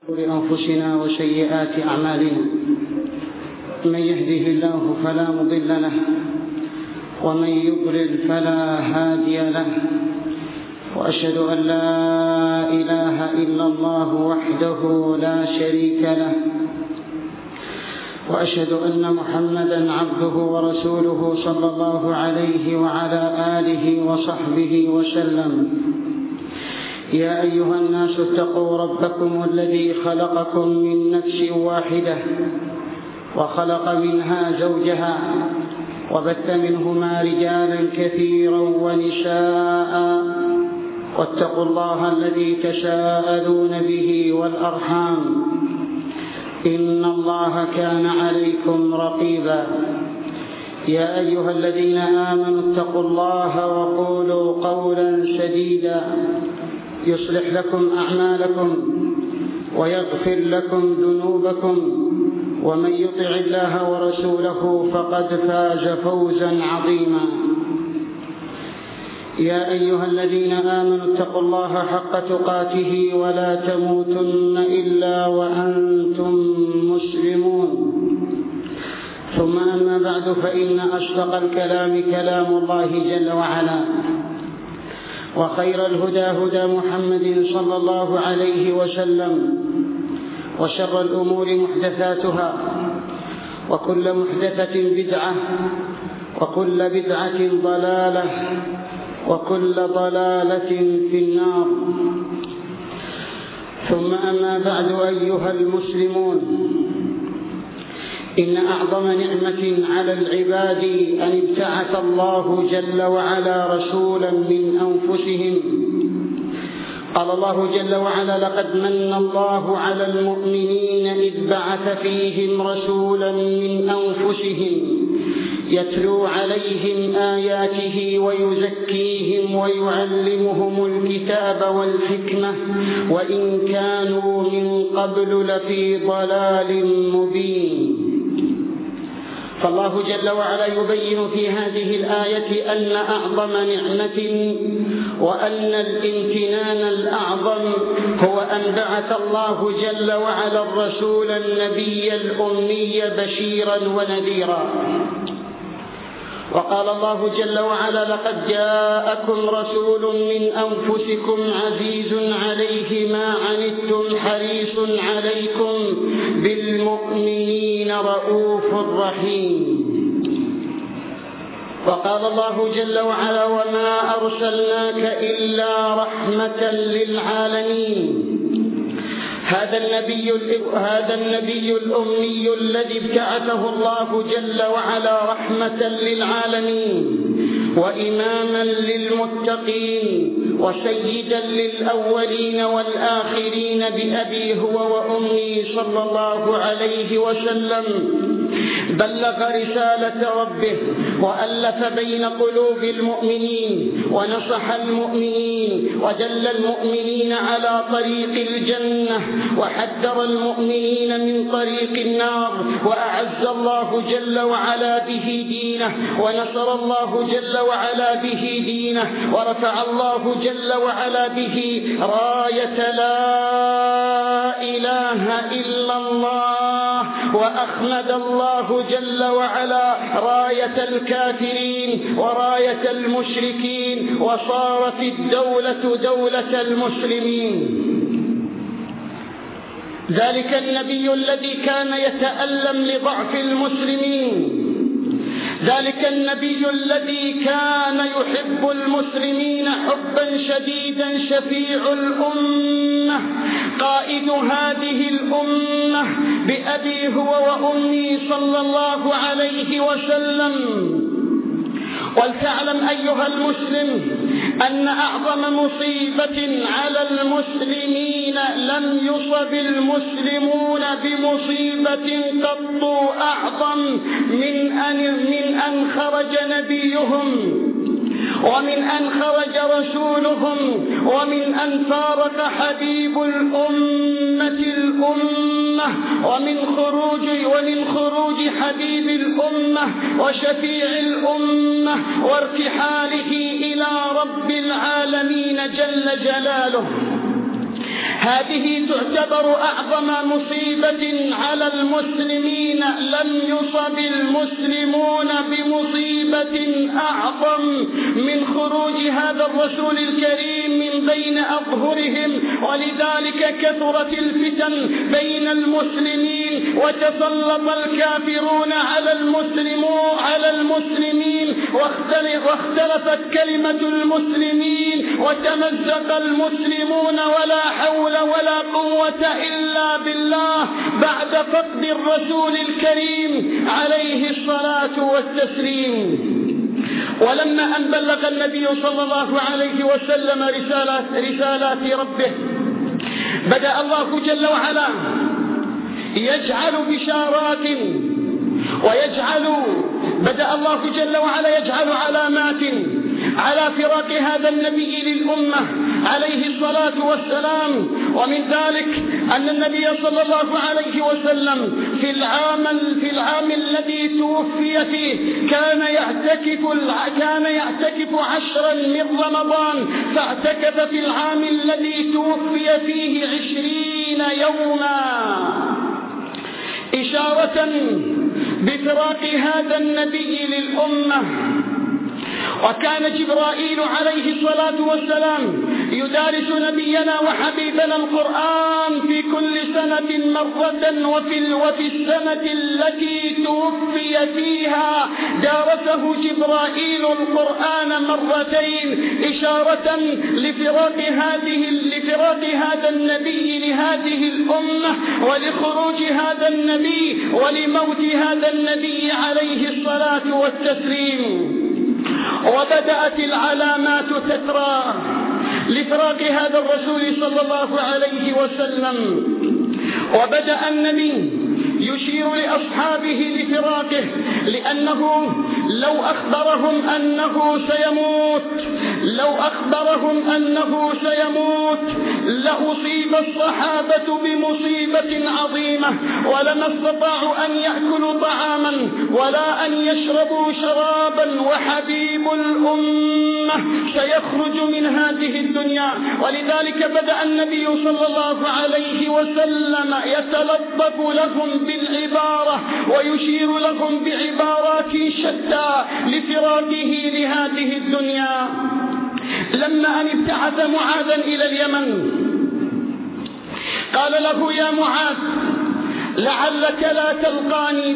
لأنفسنا وسيئات أعمالنا. من يهده الله فلا مضل له ومن يضلل فلا هادي له، وأشهد أن لا إله إلا الله وحده لا شريك له، وأشهد أن محمدًا عبده ورسوله صلى الله عليه وعلى آله وصحبه وسلم. يا أيها الناس اتقوا ربكم الذي خلقكم من نفس واحدة وخلق منها زوجها وبث منهما رجالا كثيرا ونساء، واتقوا الله الذي تساءلون به والأرحام إن الله كان عليكم رقيبا. يا أيها الذين آمنوا اتقوا الله وقولوا قولا سديدا يصلح لكم أعمالكم ويغفر لكم ذنوبكم، ومن يطع الله ورسوله فقد فاز فوزا عظيما. يا أيها الذين آمنوا اتقوا الله حق تقاته ولا تموتن إلا وأنتم مسلمون. ثم أما بعد، فإن أصدق الكلام كلام الله جل وعلا، وخير الهدى هدى محمد صلى الله عليه وسلم، وشر الأمور محدثاتها، وكل محدثة بدعة، وكل بدعة ضلالة، وكل ضلالة في النار. ثم أما بعد، أيها المسلمون، إن أعظم نعمة على العباد أن ابتعث الله جل وعلا رسولا من أنفسهم. قال الله جل وعلا: لقد من الله على المؤمنين إذ بعث فيهم رسولا من أنفسهم يتلو عليهم آياته ويزكيهم ويعلمهم الكتاب والحكمة وإن كانوا من قبل لفي ضلال مبين. فالله جل وعلا يبين في هذه الآية أن أعظم نعمة وأن الامتنان الأعظم هو أن بعث الله جل وعلا الرسول النبي الأمي بشيرا ونذيرا. وقال الله جل وعلا: لقد جاءكم رسول من أنفسكم عزيز عليه ما عنتم حريص عليكم بالمؤمنين رؤوف رحيم. وقال الله جل وعلا: وما أرسلناك إلا رحمة للعالمين. هذا النبي الأمي الذي ابتعثه الله جل وعلا رحمة للعالمين وإماما للمتقين وسيدا للأولين والآخرين بأبي هو وأمي صلى الله عليه وسلم، بلغ رسالة ربه وألف بين قلوب المؤمنين ونصح المؤمنين ودل المؤمنين على طريق الجنة وحذر المؤمنين من طريق النار، وأعز الله جل وعلا به دينه ونصر الله جل وعلا به دينه، ورفع الله جل وعلا به راية لا إله إلا الله، وأخمد الله جل وعلا راية الكافرين وراية المشركين، وصارت الدولة دولة المسلمين. ذلك النبي الذي كان يتألم لضعف المسلمين، ذلك النبي الذي كان يحب المسلمين حبا شديدا، شفيع الأمة، قائد هذه الأمة بأبي هو وأمي صلى الله عليه وسلم. ولتعلم أيها المسلم أن أعظم مصيبة على المسلمين لم يصب المسلمون بمصيبة قط أعظم من أن خرج نبيهم، ومن أن خرج رسولهم، ومن أن فارق حبيب الأمة ومن خروج حبيب الأمة وشفيع الأمة وارتحاله إلى رب العالمين جل جلاله. هذه تعتبر أعظم مصيبة على المسلمين. لم يصب المسلمون بمصيبة أعظم من خروج هذا الرسول الكريم من بين أظهرهم، ولذلك كثرت الفتن بين المسلمين وتسلط الكافرون على المسلمين واختلفت كلمة المسلمين وتمزق المسلمون، ولا حول ولا قوة إلا بالله بعد فقد الرسول الكريم عليه الصلاة والتسليم. ولما أن بلغ النبي صلى الله عليه وسلم رسالات ربه، بدأ الله جل وعلا يجعل بشارات بدأ الله جل وعلا يجعل علامات على فراق هذا النبي للأمة عليه الصلاة والسلام. ومن ذلك أن النبي صلى الله عليه وسلم في العام الذي توفي فيه كان يعتكف 10 من رمضان، فاعتكف في العام الذي توفي فيه 20 يوما، إشارة بفراق هذا النبي للأمة. وكان جبرائيل عليه الصلاة والسلام يدارس نبينا وحبيبنا القرآن في كل سنة مرة، وفي السنة التي توفي فيها دارسه جبرائيل القرآن مرتين، إشارة لفراق هذا النبي لهذه الأمة، ولخروج هذا النبي ولموت هذا النبي عليه الصلاة والتسليم. وبدأت العلامات تترى لفراق هذا الرسول صلى الله عليه وسلم، وبدأ النبي يشير لأصحابه لفراقه، لأنه لو أخبرهم أنه سيموت لأصيب الصحابة بمصيبة عظيمة، ولما استطاعوا أن يأكلوا طعاما ولا أن يشربوا شرابا، وحبيب الأمة سيخرج من هذه الدنيا. ولذلك بدأ النبي صلى الله عليه وسلم يتلطف لهم بالعبارة ويشير لهم بعبارات شتى لفراقه لهذه الدنيا. لما أن ابتعث معاذا إلى اليمن قال له: يا معاذ، لعلك لا تلقاني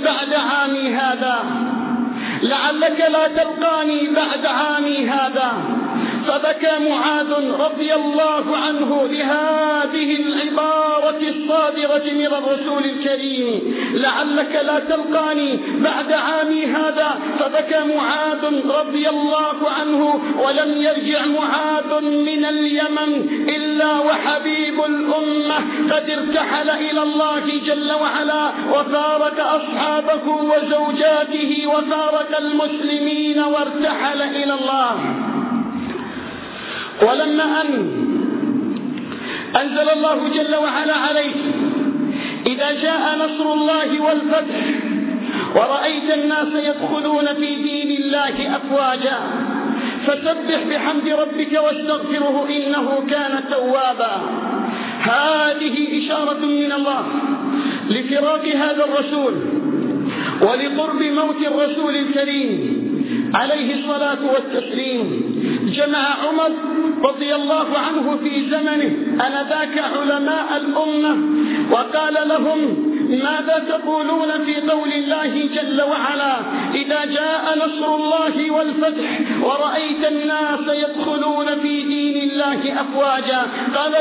بعد عامي هذا. فبكى معاذ رضي الله عنه لهذه العبارة الصادرة من الرسول الكريم: لعلك لا تلقاني بعد عامي هذا. فبكى معاذ رضي الله عنه، ولم يرجع معاذ من اليمن إلا وحبيب الأمة قد ارتحل إلى الله جل وعلا، وفارق أصحابه وزوجاته وفارق المسلمين وارتحل إلى الله. ولما أنزل الله جل وعلا عليه: إذا جاء نصر الله والفتح ورأيت الناس يدخلون في دين الله أفواجا فسبح بحمد ربك واستغفره إنه كان توابا. هذه إشارة من الله لفراق هذا الرسول ولقرب موت الرسول الكريم عليه الصلاة والتسليم. جمع عمر رضي الله عنه في زمنه آنذاك علماء الأمة وقال لهم: ماذا تقولون في قول الله جل وعلا: إذا جاء نصر الله والفتح ورأيت الناس يدخلون في دين الله أفواجا؟ قال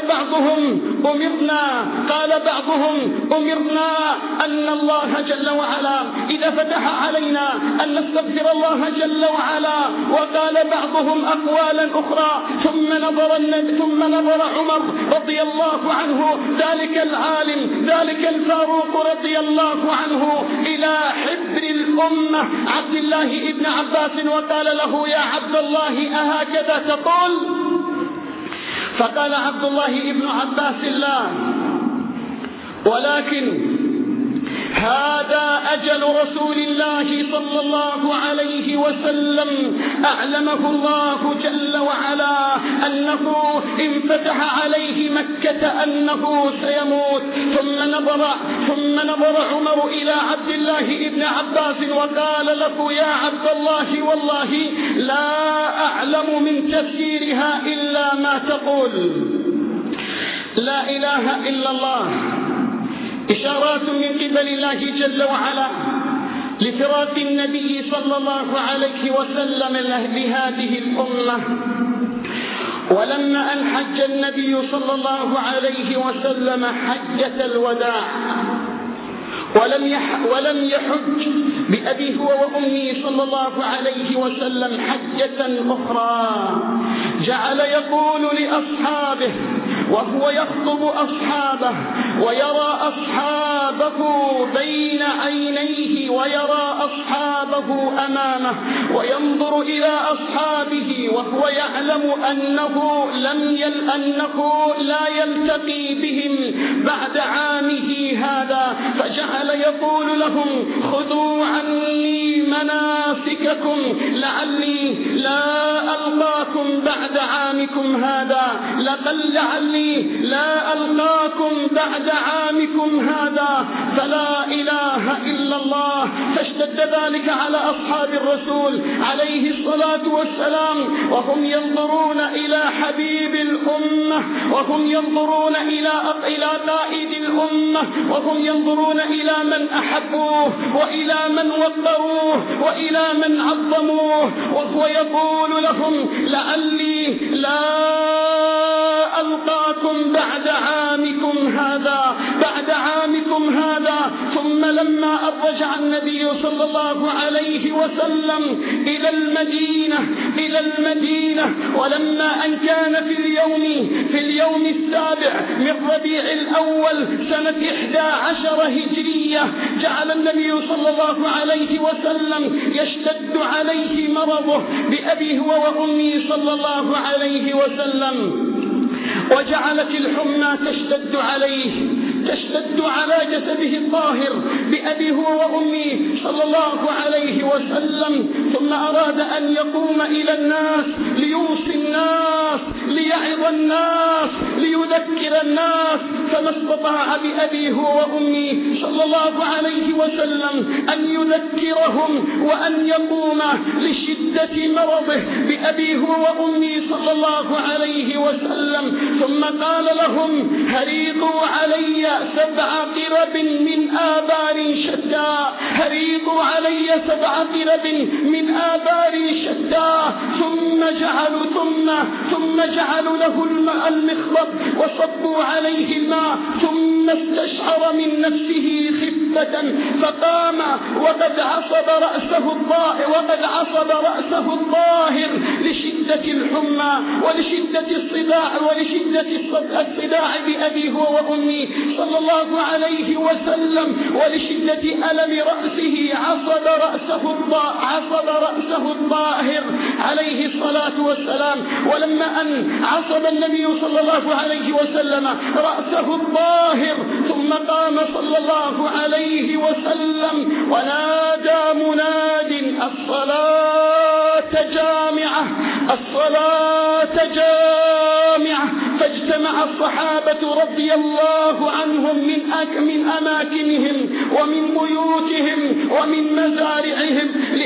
بعضهم أمرنا أن الله جل وعلا إذا فتح علينا أن نستغفر الله جل وعلا. وقال بعضهم أقوالا أخرى. ثم نظر عمر رضي الله عنه ذلك العالم ذلك الفاروق رضي الله عنه إلى حبر الأمة عبد الله ابن عباس وقال له: يا عبد الله، أهكذا تقول؟ فقال عبد الله ابن عباس: لا، ولكن هذا أجل رسول الله صلى الله عليه وسلم أعلمه الله جل وعلا أنه إن فتح عليه مكة أنه سيموت. ثم نظر عمر إلى عبد الله بن عباس وقال له: يا عبد الله، والله لا أعلم من تفسيرها إلا ما تقول، لا إله إلا الله. إشارات من قبل الله جل وعلا لفراق النبي صلى الله عليه وسلم لهذه الأمة. ولما أن حج النبي صلى الله عليه وسلم حجة الوداع ولم يحج بأبيه وأمه صلى الله عليه وسلم حجة أخرى، جعل يقول لأصحابه وهو يخطب أصحابه ويرى أصحابه بين عينيه ويرى أصحابه أمامه وينظر إلى أصحابه وهو يعلم أنه لا يلتقي بهم بعد عامه هذا، فجعل يقول لهم: خذوا عني مناسككم لعلي لا ألقاكم بعد عامكم هذا، لعلي لا ألقاكم بعد عامكم هذا، فلا إله إلا الله. فاشتد ذلك على أصحاب الرسول عليه الصلاة والسلام، وهم ينظرون إلى حبيب الأمة، وهم ينظرون إلى قائد الأمة، وهم ينظرون إلى من أحبوه وإلى من وقروه وإلى من عظموه، وهو يقول لهم: لعلي لا ألقاكم بعد عامكم هذا. ثم لما رجع النبي صلى الله عليه وسلم إلى المدينة ولما أن كان في اليوم 7 من ربيع الأول سنة 11 هجرية، جعل النبي صلى الله عليه وسلم يشتد عليه مرضه بأبيه وأمه صلى الله عليه وسلم، وجعلت الحمى تشتد على جسده الطاهر بأبيه وأمه صلى الله عليه وسلم. ثم أراد أن يقوم إلى الناس ليوصي الناس ليعظ الناس ليذكر الناس، فما استطاع بأبيه وأمه صلى الله عليه وسلم أن يذكرهم وأن يقوم لشدة مرضه بأبيه وأمه صلى الله عليه وسلم. ثم قال لهم: هريقوا علي 7 قرب من آبار شتى، ثم جعلوا له المخضب وصبوا عليه الماء، ثم استشعر من نفسه خفة فقام وقد عصب رأسه الطاهر لشدة الحمى ولشدة الصداع بأبيه وأمه صلى الله عليه وسلم ولشدة ألم رأسه، عصب رأسه الطاهر عليه الصلاة والسلام. ولما أن عصب النبي صلى الله عليه وسلم رأسه الطاهر ثم قام صلى الله عليه وسلم ونادى مناد: الصلاة جامعة. فاجتمع الصحابة رضي الله عنهم من أماكنهم ومن بيوتهم ومن مزارعهم،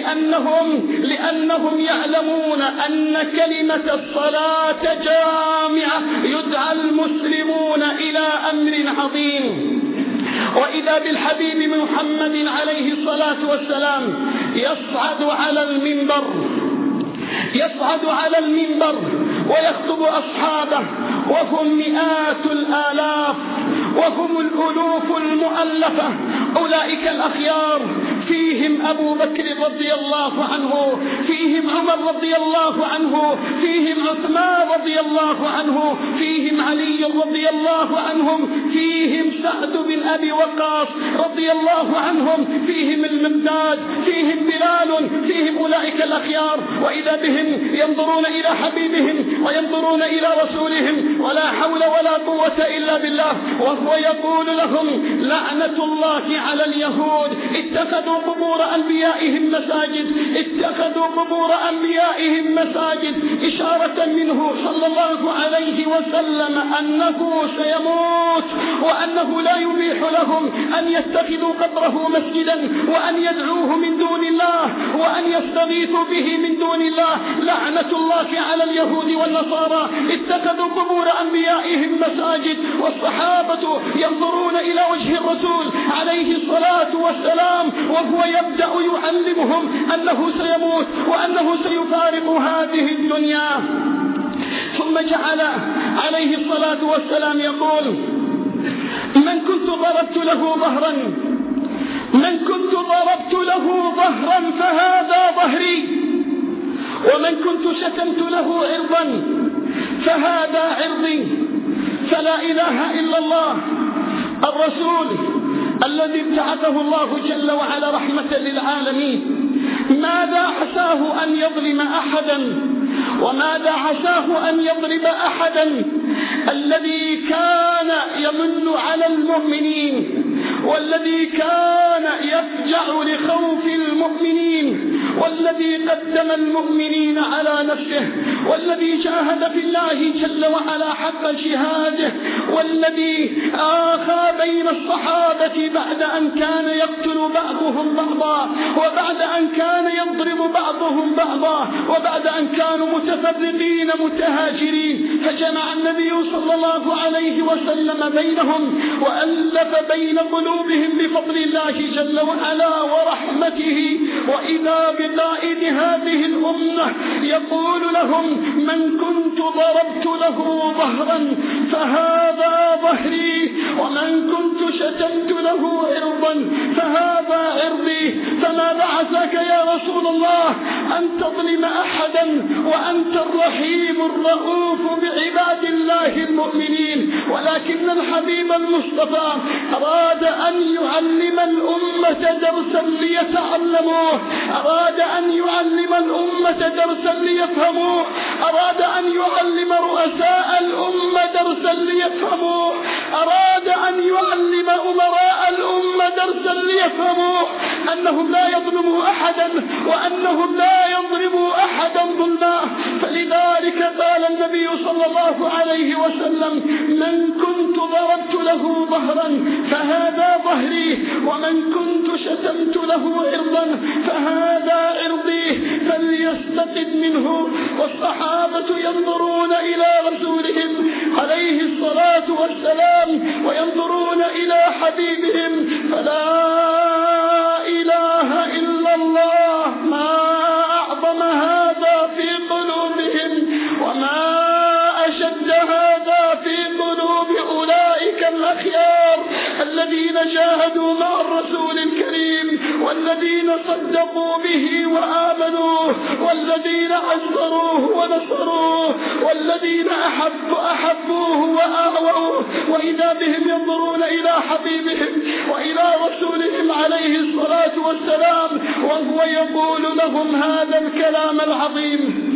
لأنهم يعلمون أن كلمة الصلاة جامعة يدعى المسلمون إلى أمر عظيم. وإذا بالحبيب محمد عليه الصلاة والسلام يصعد على المنبر ويخطب أصحابه، وهم مئات الآلاف وهم الألوف المؤلفة، أولئك الأخيار فيهم أبو بكر رضي الله عنه، فيهم عمر رضي الله عنه، فيهم عثمان رضي الله عنه، فيهم علي رضي الله عنهم، فيهم سعد بن أبي وقاص رضي الله عنهم، فيهم المقداد، فيهم بلال، فيهم أولئك الأخيار. وإذا بهم ينظرون إلى حبيبهم وينظرون إلى رسولهم ولا حول ولا قوة إلا بالله، وهو يقول لهم: لعنة الله على اليهود، اتخذوا قبور أنبيائهم مساجد، اتخذوا قبور أنبيائهم مساجد، إشارة منه صلى الله عليه وسلم أنه سيموت، وأنه لا يبيح لهم أن يتخذوا قبره مسجدا وأن يدعوه من دون الله وأن يستغيثوا به من دون الله. لعنة الله على اليهود والنصارى، اتخذوا قبور أنبيائهم مساجد. والصحابة ينظرون إلى وجه الرسول عليه الصلاة والسلام وهو يبدأ يعلمهم أنه سيموت وأنه سيفارق هذه الدنيا. ثم جعل عليه الصلاة والسلام يقول: من كنت ضربت له ظهرا، من كنت ضربت له ظهرا فهذا ظهري، ومن كنت شتمت له عرضا فهذا عرضي. فلا إله إلا الله الرسول الذي ابتعثه الله جل وعلا رحمة للعالمين، ماذا عساه أن يظلم أحدا، وماذا عساه أن يضرب أحدا؟ الذي كان يمن على المؤمنين، والذي كان يفجع لخوف المؤمنين، والذي قدم المؤمنين على نفسه، والذي جاهد في الله جل وعلا حق جهاده، والذي آخى بين الصحابة بعد أن كان يقتل بعضهم بعضا، وبعد أن كان يضرب بعضهم بعضا، وبعد أن كانوا متفرقين متهاجرين، فجمع النبي صلى الله عليه وسلم بينهم وألف بين قلوبهم بفضل الله جل وعلا ورحمته. وإذا بقائد هذه الأمة يقول لهم: من كنت ضربت له ظهرا فهذا ظهري، ومن كنت شتمت له عرضا فهذا عرضي. فما بعثك يا رسول الله أن تظلم أحدا وأنت الرحيم الرؤوف بعباد الله المؤمنين، ولكن الحبيب المصطفى أراد أن يعلم الأمة درسا ليتعلموه، أراد أن يعلم الأمة درسا ليفهموه، أراد أن يعلم رؤساء الأمة درسا ليفهموه، أراد أن يعلم أمراء الأمة درسا ليفهموه أنهم لا يظلموا أحدا وأنهم لا يضربوا أحدا ظلما. فلذلك قال النبي صلى الله عليه وسلم: من كنت ضربت له ظهرا فهذا ظهري، ومن كنت شتمت له عرضا فهذا عرضي، فليستقد منه. والصحابة ينظرون إلى رسولهم عليه الصلاة والسلام وينظرون إلى حبيبهم، فلا إله إلا الله، ما أعظم هذا في قلوبهم وما أشد هذا في قلوب أولئك الأخيار الذين جاهدوا مع الرسول الكريم، والذين صدقوا به وآمنوه، والذين عزروه ونصروه، والذين أحبوه وآووه. وإذا بهم ينظرون إلى حبيبهم وإلى رسولهم عليه الصلاة والسلام وهو يقول لهم هذا الكلام العظيم.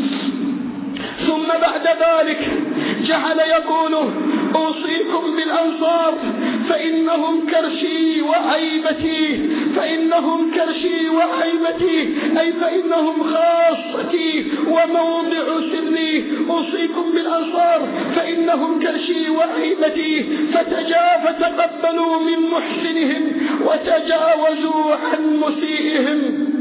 ثم بعد ذلك جعل يقول: أوصيكم بالأنصار فإنهم كرشي وعيبتي، فإنهم كرشي وعيبتي، أي فإنهم خاصتي وموضع سري. أوصيكم بالأنصار فإنهم كرشي وعيبتي، فتقبلوا من محسنهم وتجاوزوا عن مسيئهم.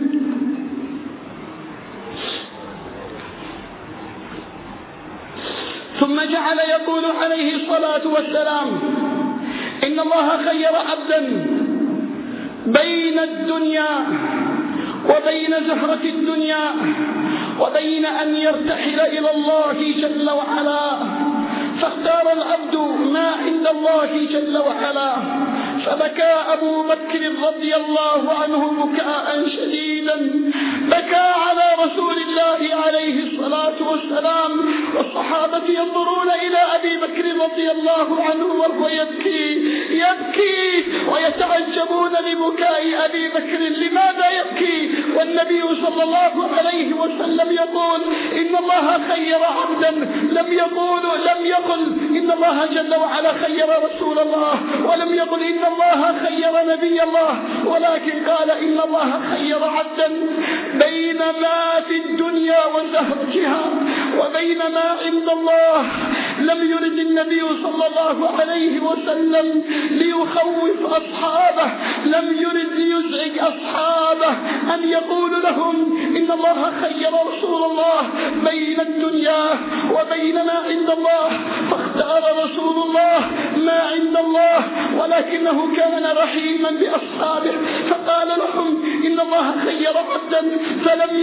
ثم جعل يقول عليه الصلاة والسلام: إن الله خير عبدا بين الدنيا وبين زهرة الدنيا وبين أن يرتحل إلى الله جل وعلا، فاختار العبد ما عند الله جل وعلا، فبكى أبو بكر رضي الله عنه بكاء شديدا، بكى على رسول الله عليه الصلاة والسلام، والصحابة ينظرون إلى أبي بكر رضي الله عنه وهو يبكي ويتعجبون لبكاء أبي بكر، لماذا يبكي والنبي صلى الله عليه وسلم يقول إن الله خير عبدا، لم يقل إن الله جل وعلا خير رسول الله، ولم يقل إن الله خير نبي الله، ولكن قال إن الله خير عبدا بين ما في الدنيا وزهرتها وبين ما عند الله. لم يرد النبي صلى الله عليه وسلم ليخوف أصحابه، لم يرد ليزعج أصحابه أن يقول لهم إن الله خير رسول الله بين الدنيا وبين ما عند الله، فاختار رسول الله ما عند الله، ولكنه كان رحيما بأصحابه فقال لهم إن الله خير عبدا، فلم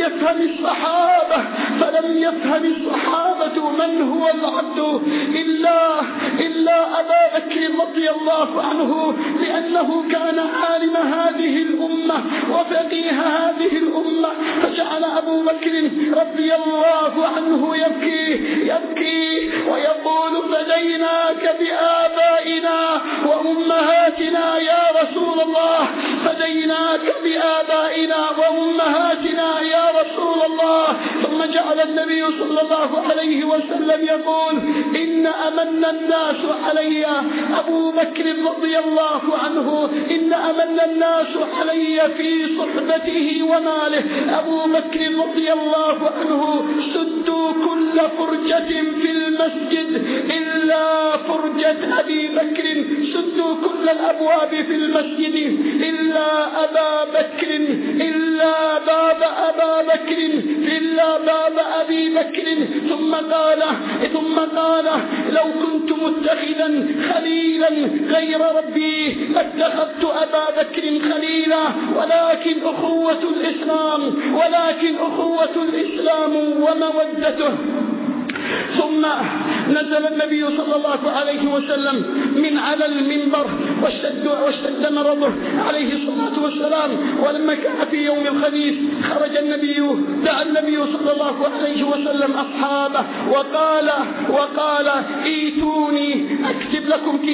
يفهم الصحابة من هو العبد إلا أبا بكر رضي الله عنه، لأنه كان عالم هذه الأمة وفقيه هذه الأمة. فجعل أبو بكر رضي الله عنه يبكي ويقول فديناك بآبائنا وأمهاتنا يا رسول الله، فديناك بآبائنا وأمهاتنا يا رسول الله. ثم جعل النبي صلى الله عليه وسلم يقول إن أمن الناس علي أبو بكر رضي الله عنه، إن أمن الناس علي في صحبته وماله أبو بكر رضي الله عنه. سدوا كل فرجة في المسجد إلا فرجة أبي بكر، سدوا كل الأبواب في المسجد إلا أبا بكر، إلا باب أبا بكر، إلا باب أبي بكر. ثم قال لو كنت متخذا خليلا غير ربي لاتخذت أبا بكر خليلا، ولكن أخوة الإسلام ومودته. ثم نزل النبي صلى الله عليه وسلم من على المنبر واشتد مرضه عليه الصلاة والسلام، ولما كان في يوم الخميس خرج دعا النبي صلى الله عليه وسلم أصحابه وقال ايتوني أكتب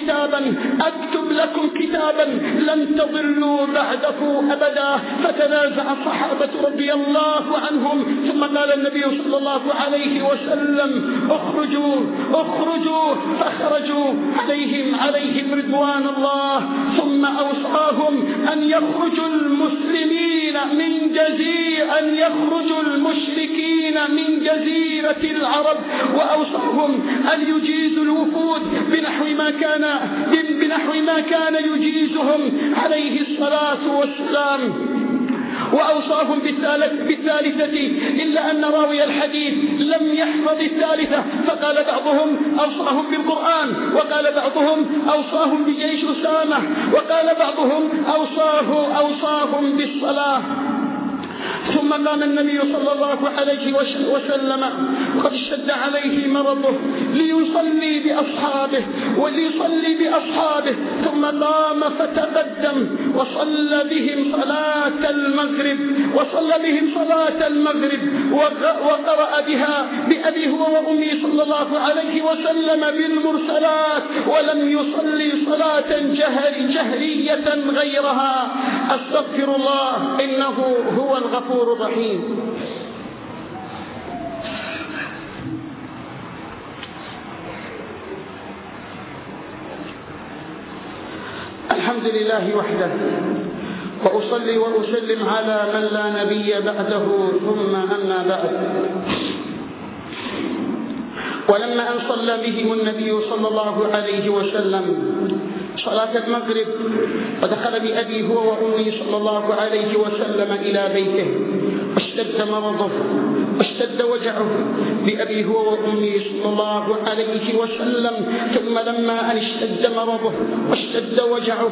لكم كتابا لن تضلوا بعده أبدا. فتنازع الصحابة رضي الله عنهم، ثم قال النبي صلى الله عليه وسلم اخرجوا فخرجوا عليهم رضوان الله. ثم أوصاهم أن يخرجوا المشركين من جزيرة العرب، وأوصاهم أن يجيزوا الوفود بنحو ما كان يجيزهم عليه الصلاة والسلام. وأوصاهم بالثالثة إلا أن راوي الحديث لم يحفظ الثالثة، فقال بعضهم أوصاهم بالقرآن، وقال بعضهم أوصاهم بجيش أسامة، وقال بعضهم أوصاهم بالصلاة. ثم قام النبي صلى الله عليه وسلم قد اشتد عليه مرضه ليصلي بأصحابه، ثم قام فتقدم وصلى بهم صلاة المغرب وقرأ بها بأبي هو وأمي صلى الله عليه وسلم بالمرسلات، ولم يصلي صلاة جهرية غيرها. أستغفر الله إنه هو الغفور الرحيم. الحمد لله وحده، وأصلي وأسلم على من لا نبي بعده، ثم أما بعد. ولما أن صلى بهم النبي صلى الله عليه وسلم صلاة المغرب ودخل بأبي هو وأمي صلى الله عليه وسلم إلى بيته، واشتد مرضه واشتد وجعه بأبيه وأمي صلى الله عليه وسلم. ثم لما أن اشتد مرضه واشتد وجعه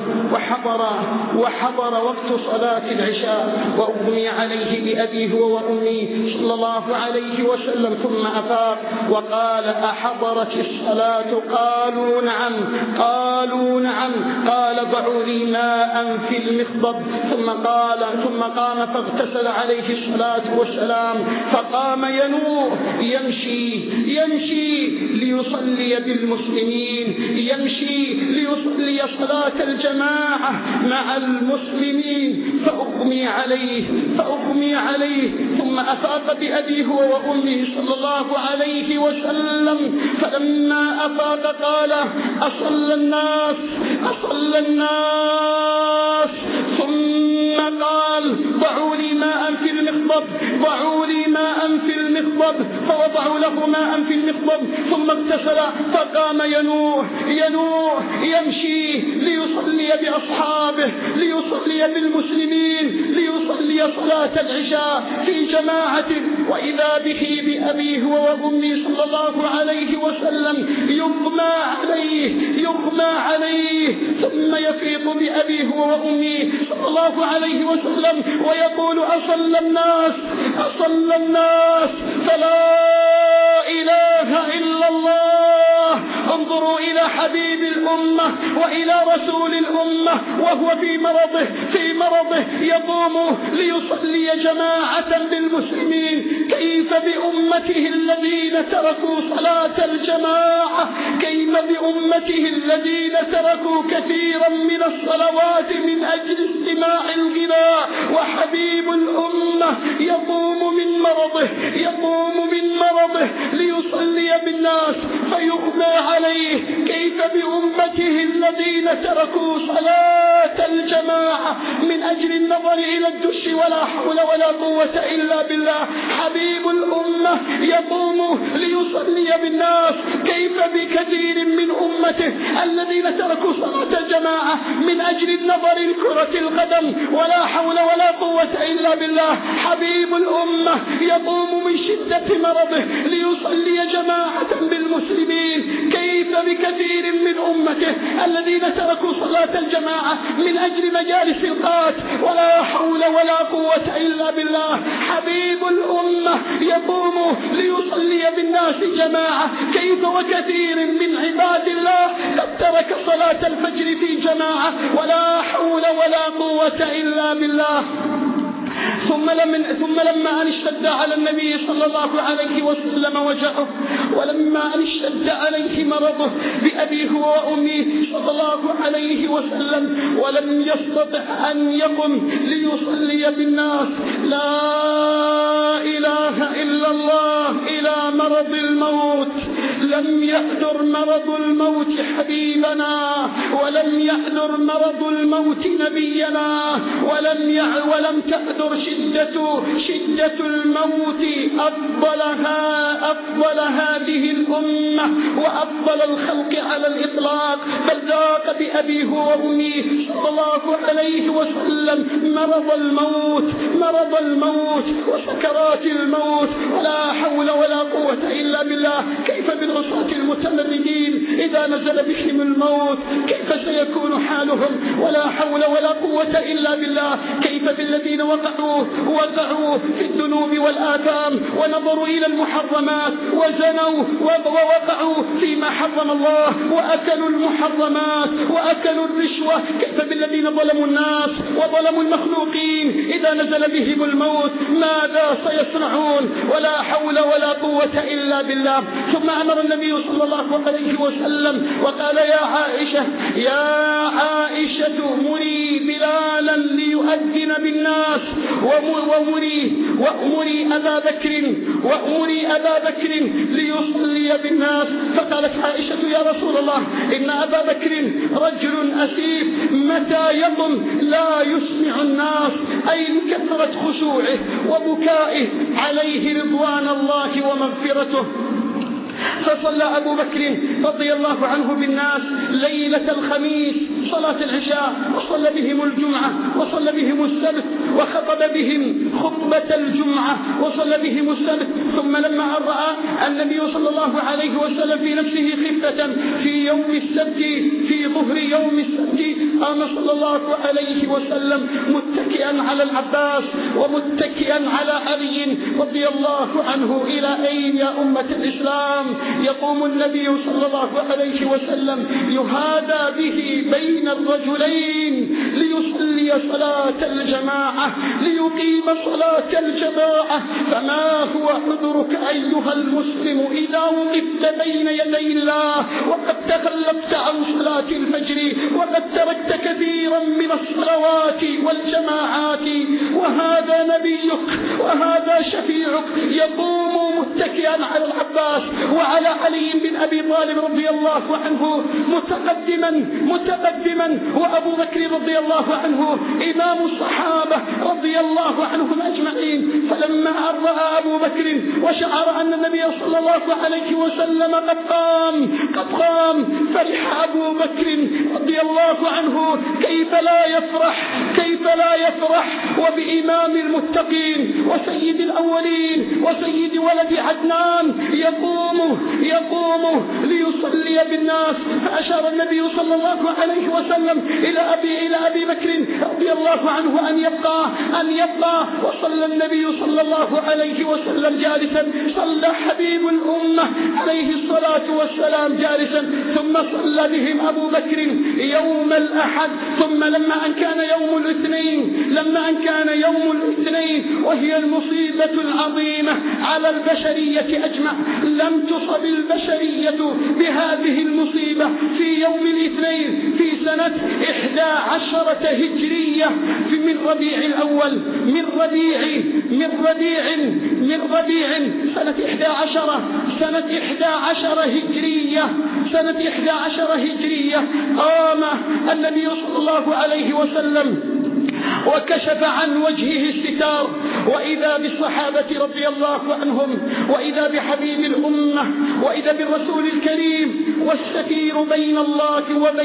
وحضر وقت صلاة العشاء وأغمي عليه بأبيه وأمي صلى الله عليه وسلم، ثم أفاق وقال: أحضرت الصلاة؟ قالوا نعم. قالوا نعم. قال: ضعوا لي ماء في المخضب. ثم قام فاغتسل عليه الصلاة والسلام، فقام ينوح يمشي ليصلي بالمسلمين، يمشي ليصلي صلاة الجماعة مع المسلمين، فأغمي عليه ثم أفاق بأبيه وأمه صلى الله عليه وسلم. فلما أفاق قال: أصلى الناس. ثم قال: ضعوا لي ماء في المخضب. فوضعوا له ماء في المخضب، ثم اغتسل فقام ينوح يمشي ليصلي بأصحابه، ليصلي بالمسلمين، ليصلي صلاة العشاء في جماعة. وإذا به بأبيه وأمه صلى الله عليه وسلم يغمى عليه ثم يفيق بأبيه وأمه صلى الله عليه وسلم ويقول: أصلى الناس فلا إله إلا الله. انظروا إلى حبيب الأمة وإلى رسول الأمة وهو في مرضه يقوم ليصلي جماعة بالمسلمين. كيف بأمته الذين تركوا صلاة الجماعة؟ كيف بأمته الذين تركوا كثيرا من الصلوات من أجل استماع الغناء؟ وحبيب الأمة يقوم من مرضه ليصلي بالناس فيغمى عليه. كيف بأمته الذين تركوا صلاة الجماعة من أجل النظر إلى الدش؟ ولا حول ولا قوة إلا بالله. حبيب الأمة يقوم ليصلي بالناس. كيف بكثير من أمته الذين تركوا صلاة الجماعة من أجل النظر لكرة القدم؟ ولا حول ولا قوة إلا بالله. حبيب الأمة يقوم من شدة مرضه ليصلي جماعة بالمسلمين. كيف بكثير من أمته الذين تركوا صلاة الجماعة من أجل مجالس القات؟ ولا حول ولا قوة إلا بالله. حبيب الأمة يقوم ليصلي بالناس جماعة. كيف وكثير من عباد الله قد ترك صلاة الفجر في جماعة؟ ولا حول ولا قوة إلا بالله. ثم لما أن اشتد على النبي صلى الله عليه وسلم وجعه، ولما أن اشتد عليه مرضه بأبيه وأمه صلى الله عليه وسلم، ولم يستطع أن يقم ليصلي بالناس لا إله إلا الله إلى مرض الموت. لم يحضر مرض الموت حبيبنا، ولم يحضر مرض الموت نبينا، ولم تحضر شدة الموت أفضل هذه الأمة وأفضل الخلق على الإطلاق. بل ذاق بأبيه وأمه صلى الله عليه وسلم مرض الموت وسكرات الموت. ولا حول ولا قوة إلا بالله. كيف بالعصاة المتمردين إذا نزل بهم الموت؟ كيف سيكون حالهم؟ ولا حول ولا قوة إلا بالله. كيف بالذين وقعوا في الذنوب والآثام ونظروا إلى المحرمات وزنوا ووقعوا فيما حرم الله وأكلوا المحرمات وأكلوا الرشوة؟ كيف بالذين ظلموا الناس وظلموا المخلوقين إذا نزل بهم الموت؟ ماذا سيصنعون؟ ولا حول ولا قوة إلا بالله. ثم أمر النبي صلى الله عليه وسلم وقال: يا عائشة مري بلالا ليؤذن بالناس، وأمري أبا بكر ليصلي بالناس. فقالت عائشة: يا رسول الله، إن أبا بكر رجل أسيف، متى يقم لا يسمع الناس. أي لكثرة خشوعه وبكائه عليه رضوان الله ومغفرته. فصلى أبو بكر رضي الله عنه بالناس ليلة الخميس صلاة العشاء، وصلى بهم الجمعة الجمعة وصلى بهم السبت، وخطب بهم خطبة الجمعة وصلى بهم السبت. ثم لما رأى النبي صلى الله عليه وسلم في نفسه خفة في يوم السبت، في ظهر يوم السبت، قام صلى الله عليه وسلم متكئا على العباس ومتكئا على علي رضي الله عنه. إلى أين يا أمة الإسلام؟ يقوم النبي صلى الله عليه وسلم يهادى به بين الرجلين ليصلي صلاة الجماعة، ليقيم صلاة الجماعة. فما هو عذرك أيها المسلم إذا وقفت بين يدي الله وقد تخلفت عن صلاة الفجر وقد تركت كثيرا من الصلوات والجماعات، وهذا نبيك وهذا شفيعك يقوم متكئا على العباس وعلى علي بن أبي طالب رضي الله عنه متقدما، وأبو بكر رضي الله عنه إمام الصحابة رضي الله عنهم أجمعين. فلما رأى أبو بكر وشعر أن النبي صلى الله عليه وسلم قد قام فرح أبو بكر رضي الله عنه. كيف لا يفرح وبإمام المتقين وسيد الأولين وسيد ولد عدنان يقوم ليصلي بالناس. فأشار النبي صلى الله عليه وسلم إلى أبي بكر رضي الله عنه أن يبقى. وصلى النبي صلى الله عليه وسلم جالسا، صلى حبيب الأمة عليه الصلاة والسلام جالسا، ثم صلى بهم أبو بكر يوم الأحد. ثم لما أن كان يوم الاثنين وهي المصيبة العظيمة على البشرية أجمع، لم تصب البشرية بهذه المصيبة في يوم الاثنين في سنة 11 هجرية من ربيع الأول من ربيع سنة 11 هجرية قام النبي صلى الله عليه وسلم وكشف عن وجهه الستار، وإذا بالصحابة رضي الله عنهم، وإذا بحبيب الأمة، وإذا بالرسول الكريم، والسفير بين الله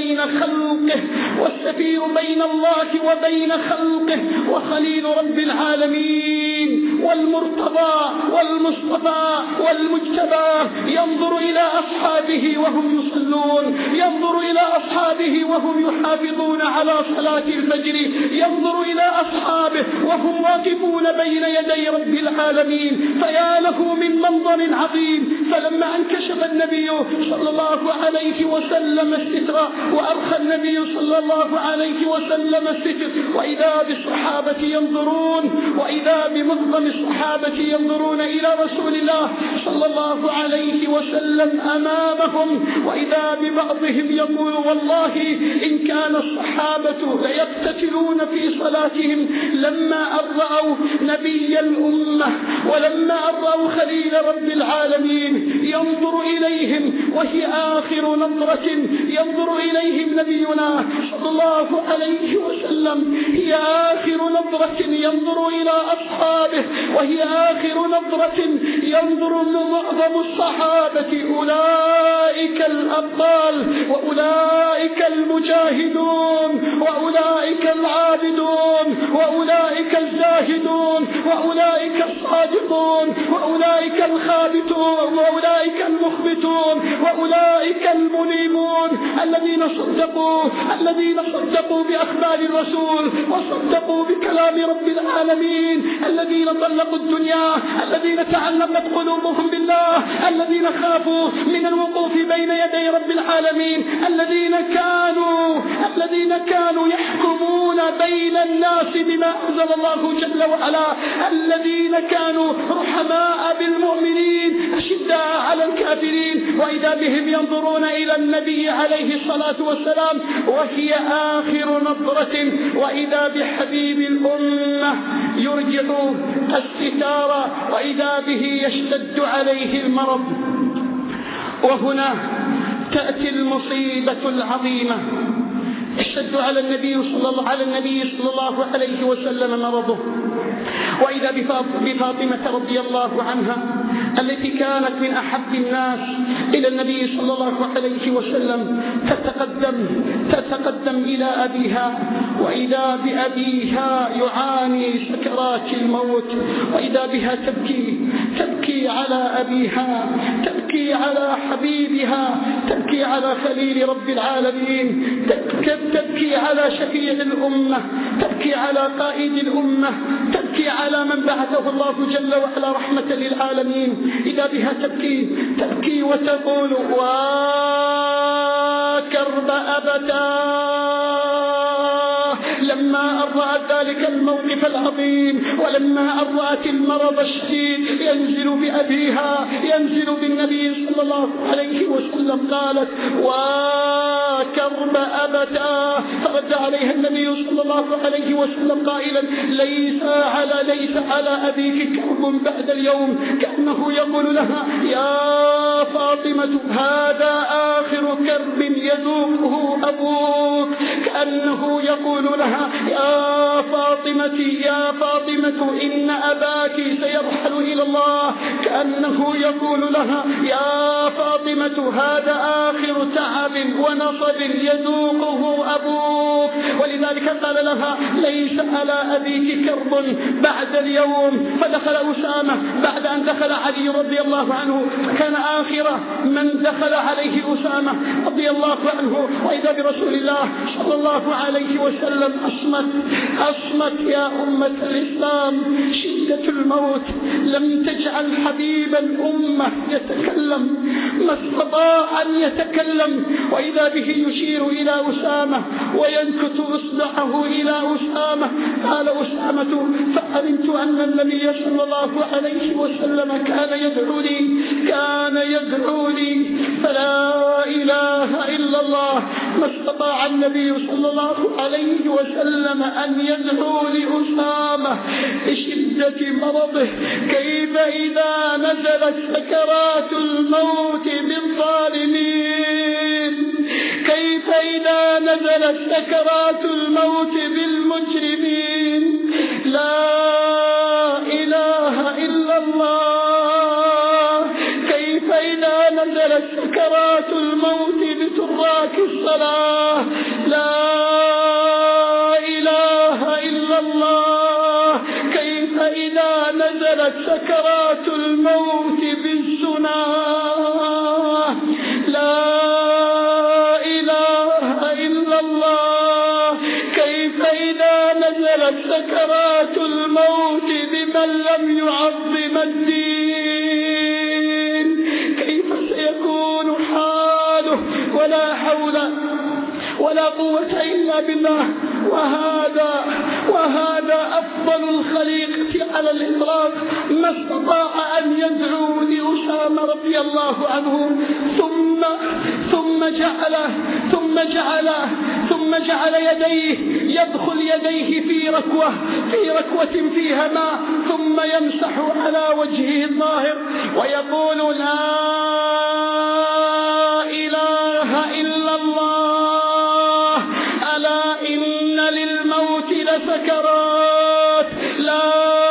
وبين خلقه وخليل رب العالمين والمرتضى والمصطفى والمجتبى، ينظر إلى أصحابه وهم يصلون، ينظر إلى أصحابه وهم يحافظون على صلاة الفجر، ينظر إلى أصحابه وهم واقفون بين يدي رب العالمين. فيا له من منظر عظيم. فلما انكشف النبي صلى الله عليه وسلم الستر وأرخى النبي صلى الله عليه وسلم الستر، وإذا بالصحابة ينظرون، وإذا بمعظم الصحابة ينظرون إلى رسول الله صلى الله عليه وسلم أمامهم، وإذا ببعضهم يقول والله إن كان الصحابة ليقتتلون في صلاتهم لما أرأوا نبي الأمة ولما أرأوا خليل رب العالمين ينظر إليهم، وهي آخر نظرة ينظر إليهم نبينا صلى الله عليه وسلم، هي آخر نظرة ينظر إلى أصحابه، وهي آخر نظرة ينظر معظم الصحابة. أولئك الأبطال، وأولئك المجاهدون، وأولئك العابدون، وأولئك الزاهدون، وأولئك الصادقون، وأولئك الخابتون، وأولئك المخبتون، وأولئك المنيمون الذين صدقوا بأخبار الرسول وصدقوا بكلام رب العالمين، الذين طلقوا الدنيا، الذين تعلقت قلوبهم بالله، الذين خافوا من الوقوف بين يدي رب العالمين، الذين كانوا يحكمون بين الناس بما أنزل الله جل وعلا، الذين كانوا رحماء بالمؤمنين أشداء على الكافرين، وإذا بهم ينظرون إلى النبي عليه الصلاة والسلام وهي آخر نظرة، وإذا بحبيب الأمة يرجع الستار، وإذا به يشتد عليه المرض. وهنا تأتي المصيبة العظيمة. اشتد على النبي صلى الله عليه وسلم مرضه، وإذا بفاطمة رضي الله عنها التي كانت من أحب الناس إلى النبي صلى الله عليه وسلم تتقدم إلى أبيها، وإذا بأبيها يعاني سكرات الموت، وإذا بها تبكي على أبيها، تبكي على حبيبها، تبكي على خليل رب العالمين، تبكي على شفيع الأمة، تبكي على قائد الأمة، تبكي على من بعثه الله جل وعلا رحمة للعالمين. إذا بها تبكي وتقول: وكرب أبتاه، لما أرأت ذلك الموقف العظيم، ولما أرأت المرض الشديد ينزل بأبيها، ينزل بالنبي صلى الله عليه وسلم، قالت: وكرب أبتاه. فرد عليها النبي صلى الله عليه وسلم قائلا: ليس على أبيك كرب بعد اليوم. كأنه يقول لها: يا فاطمة، هذا آخر كرب يذوقه أبوك. كأنه يقول لها: يا فاطمة إن أباك سيرحل إلى الله. كأنه يقول لها: يا فاطمة، هذا آخر تعب ونصب يذوقه أبوك. ولذلك قال لها: ليس على أبيك كرب بعد اليوم. فدخل أسامة بعد أن دخل علي رضي الله عنه، كان آخر من دخل عليه أسامة رضي الله عنه، وإذا برسول الله صلى الله عليه وسلم أصمت يا أمة الإسلام. شدة الموت لم تجعل حبيب الأمة يتكلم، ما استطاع أن يتكلم، وإذا به يشير إلى أسامة وينكت إصبعه إلى أسامة. قال أسامة: فعلمت أن النبي صلى الله عليه وسلم كان يدعوني فلا إله إلا الله. ما استطاع النبي صلى الله عليه وسلم أن يدعو لأسامة لشدة مرضه. كيف إذا نزلت سكرات الموت بالظالمين؟ كيف إذا نزلت سكرات الموت بالمجرمين؟ لا إله إلا الله. كيف إذا نزلت سكرات الموت بتراك الصلاة؟ لا إله إلا الله. كيف إذا نزلت سكرات الموت بالزنا؟ لا إله إلا الله. كيف إذا نزلت سكرات الموت بمن لم يعظم الدين؟ كيف سيكون حاله؟ ولا حول ولا قوة إلا بالله. وهذا أفضل الخليقة على الإطلاق، ما استطاع أن يدعو لأسامة رضي الله عنه. ثم جعل يديه، يدخل يديه في ركوة فيها ماء، ثم يمسح على وجهه الظاهر ويقول: لا إله إلا الله. ألا إن للموت لسكرات. لا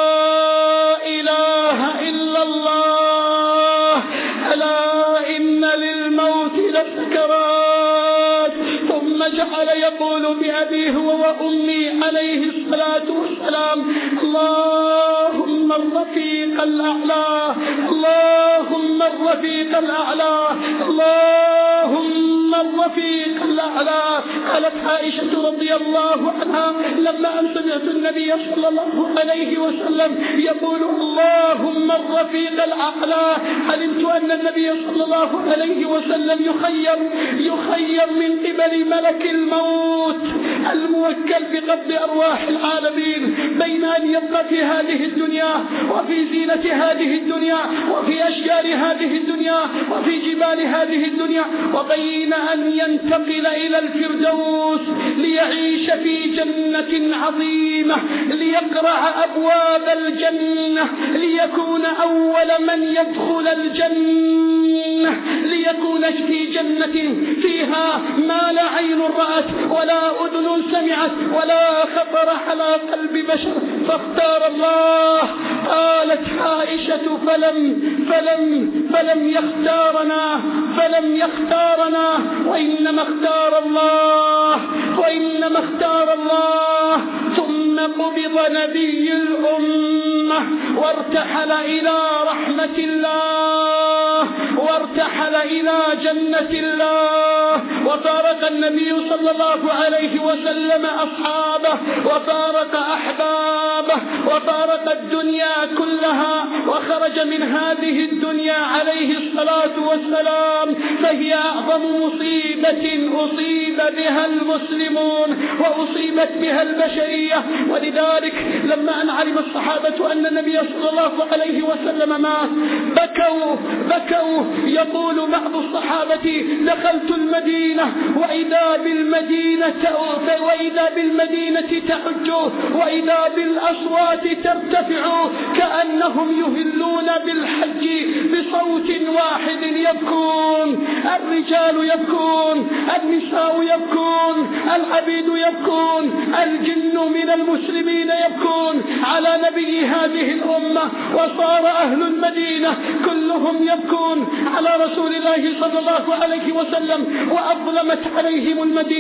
إله إلا الله. ألا إن للموت لسكرات. ثم جعل يقول بأبيه وأمي عليه الصلاة والسلام: اللهم الرفيق الأعلى، اللهم الرفيق الأعلى، اللهم الرفيق الأعلى. قالت عائشة رضي الله عنها: لما أن سمعت النبي صلى الله عليه وسلم يقول اللهم الرفيق الأعلى، علمت أن النبي صلى الله عليه وسلم يخير من قبل ملك الموت الموكل بقبض أرواح العالمين بين أن يبقى في هذه الدنيا وفي زينة هذه الدنيا وفي أشجار هذه الدنيا وفي جبال هذه الدنيا، وبين أن ينتقل إلى الفردوس ليعيش في جنة عظيمة، ليقرع أبواب الجنة، ليكون أول من يدخل الجنة، ليكون في جنة فيها ما لا عين رأت ولا أذن سمعت ولا خطر على قلب بشر. فاختار الله قالت عائشة فلم يختارنا وإنما اختار الله ثم قبض نبي الأمة وارتحل إلى رحمة الله وارتحل إلى جنة الله، وفارق النبي صلى الله عليه وسلم أصحابه وفارق أحبابه وفارق الدنيا كلها وخرج من هذه الدنيا عليه الصلاة والسلام، فهي أعظم مصيبة أصيب بها المسلمون وأصيبت بها البشرية. ولذلك لما أن علم الصحابة أن النبي صلى الله عليه وسلم مات بكوا. يقول بعض الصحابة: دخلت المدينة وإذا بالمدينة تحج وإذا بالأصوات ترتفع كأنهم يهلون بالحج بصوت واحد، يبكون الرجال يبكون، النساء يبكون، العبيد يبكون، الجن من المسلمين يبكون على نبي هذه الأمة، وصار أهل المدينة كلهم يبكون على رسول الله صلى الله عليه وسلم، وأظلمت عليهم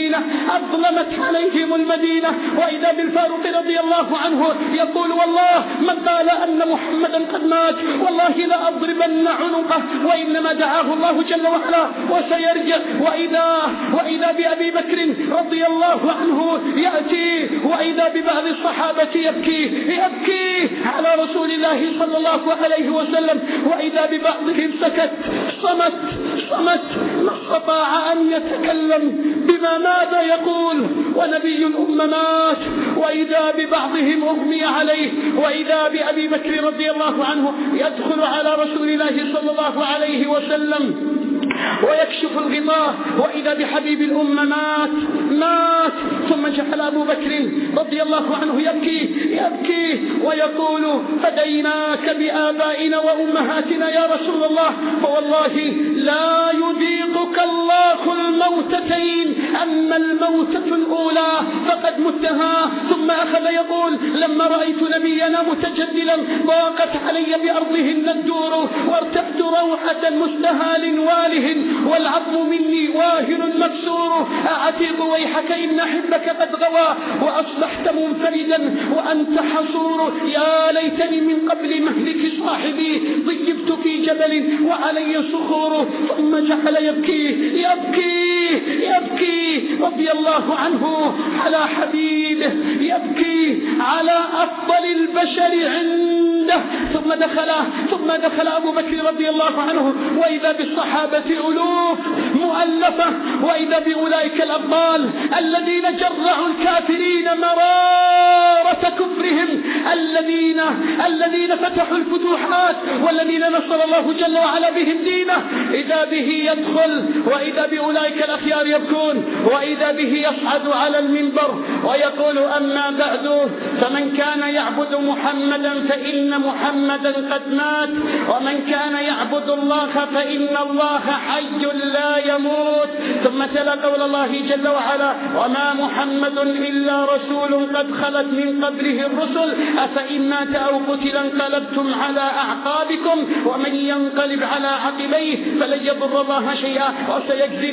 المدينة. وإذا بالفاروق رضي الله عنه يقول: والله من قال أن محمدا قد مات والله لأضربن عنقه، وإنما دعاه الله جل وعلا وسيرجع. وإذا بأبي بكر رضي الله عنه يأتي وإذا ببعض الصحابة يبكي على رسول الله صلى الله عليه وسلم، وإذا ببعضهم سكت صمت ما استطاع أن يتكلم ماذا يقول، ونبي الأمة مات. وإذا ببعضهم أغمي عليه، وإذا بأبي بكر رضي الله عنه يدخل على رسول الله صلى الله عليه وسلم ويكشف الغطاء، وإذا بحبيب الأمة مات. ثم جعل أبو بكر رضي الله عنه يبكي ويقول: فديناك بآبائنا وأمهاتنا يا رسول الله، فوالله لا يذيقك الله الموتتين، أما الموتة الأولى فقد متها. ثم أخذ يقول: لما رأيت نبينا متجدلا ضاقت علي بأرضهن الدور، وارتفت روعة مستهال واله، والعظم مني واهن مكسور، أعتيق ويحك إن حبك قد غوى، وأصبحت منفردا وأنت حصور، يا ليتني من قبل مهلك صاحبي ضيبت في جبل وعلي صخور. ثم جعل يبكي رضي الله عنه على حبيبه، يبكي على أفضل البشر عنده. ثم دخل أبو بكر رضي الله عنه، وإذا بالصحابة ألوف مؤلفة، وإذا بأولئك الأبطال الذين جرعوا الكافرين مرارة كفرهم، الذين فتحوا الفتوحات، والذين نصر الله جل وعلا بهم دينه. إذا به يدخل، وإذا بأولئك الأخيار يبكون، وإذا به يصعد على المنبر ويقول: أما بعد، فمن كان يعبد محمدا فإن محمدا قد مات، ومن كان يعبد الله فإن الله حي لا يموت. ثم تلا قول الله جل وعلا: وما محمد إلا رسول قد خلت من قبله الرسل، أفإن مات أو قتل انقلبتم على أعقابكم، ومن ينقلب على عقبيه فلن يضر الله شيئا، وسيجزي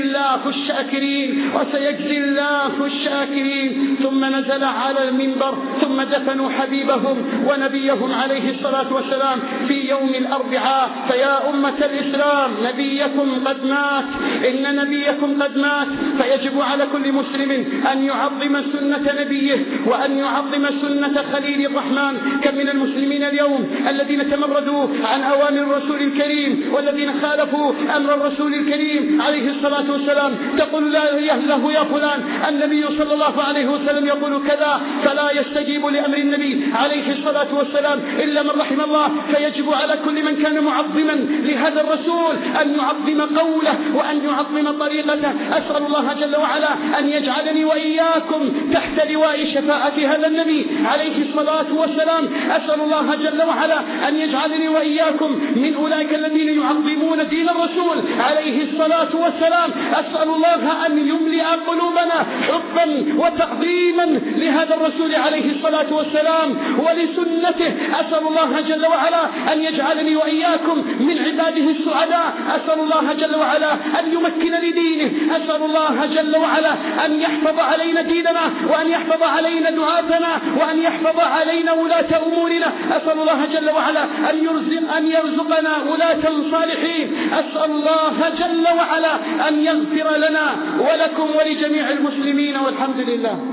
الله الشاكرين. ثم نزل على المنبر، ثم دفنوا حبيبهم ونبيهم عليه الصلاة والسلام في يوم الأربعاء. فيا أمة الإسلام، نبيكم قد مات، إن نبيكم قد مات، فيجب على كل مسلم أن يعظم سنة نبيه وأن يعظم سنة خليل الرحمن. كم من المسلمين اليوم الذين تمردوا عن أوامر الرسول الكريم، والذين خالفوا أمر الرسول الكريم عليه الصلاة والسلام. تقول له: يا فلان، النبي صلى الله عليه وسلم يقول كذا، فلا يستجيب لأمر النبي عليه الصلاة والسلام إلا من رحم الله. فيجب على كل من كان معظما لهذا الرسول أن يعظم قوله وأن يعظم طريقته. أسأل الله جل وعلا أن يجعلني وإياكم تحت لواء شفاعة هذا النبي عليه الصلاة والسلام. أسأل الله جل وعلا أن يجعلني وإياكم من أولئك الذين يعظمون دين الرسول عليه الصلاة والسلام. أسأل الله أن يملئ قلوبنا حبا وتعظيما عظيما لهذا الرسول عليه الصلاة والسلام ولسنته. أسأل الله جل وعلا أن يجعلني وإياكم من عباده السعداء. أسأل الله جل وعلا أن يمكن لدينه. أسأل الله جل وعلا أن يحفظ علينا ديننا، وأن يحفظ علينا دعاتنا، وأن يحفظ علينا ولاة أمورنا. أسأل الله جل وعلا أن يرزقنا ولاة صالحين. أسأل الله جل وعلا أن يغفر لنا ولكم ولجميع المسلمين، والحمد لله.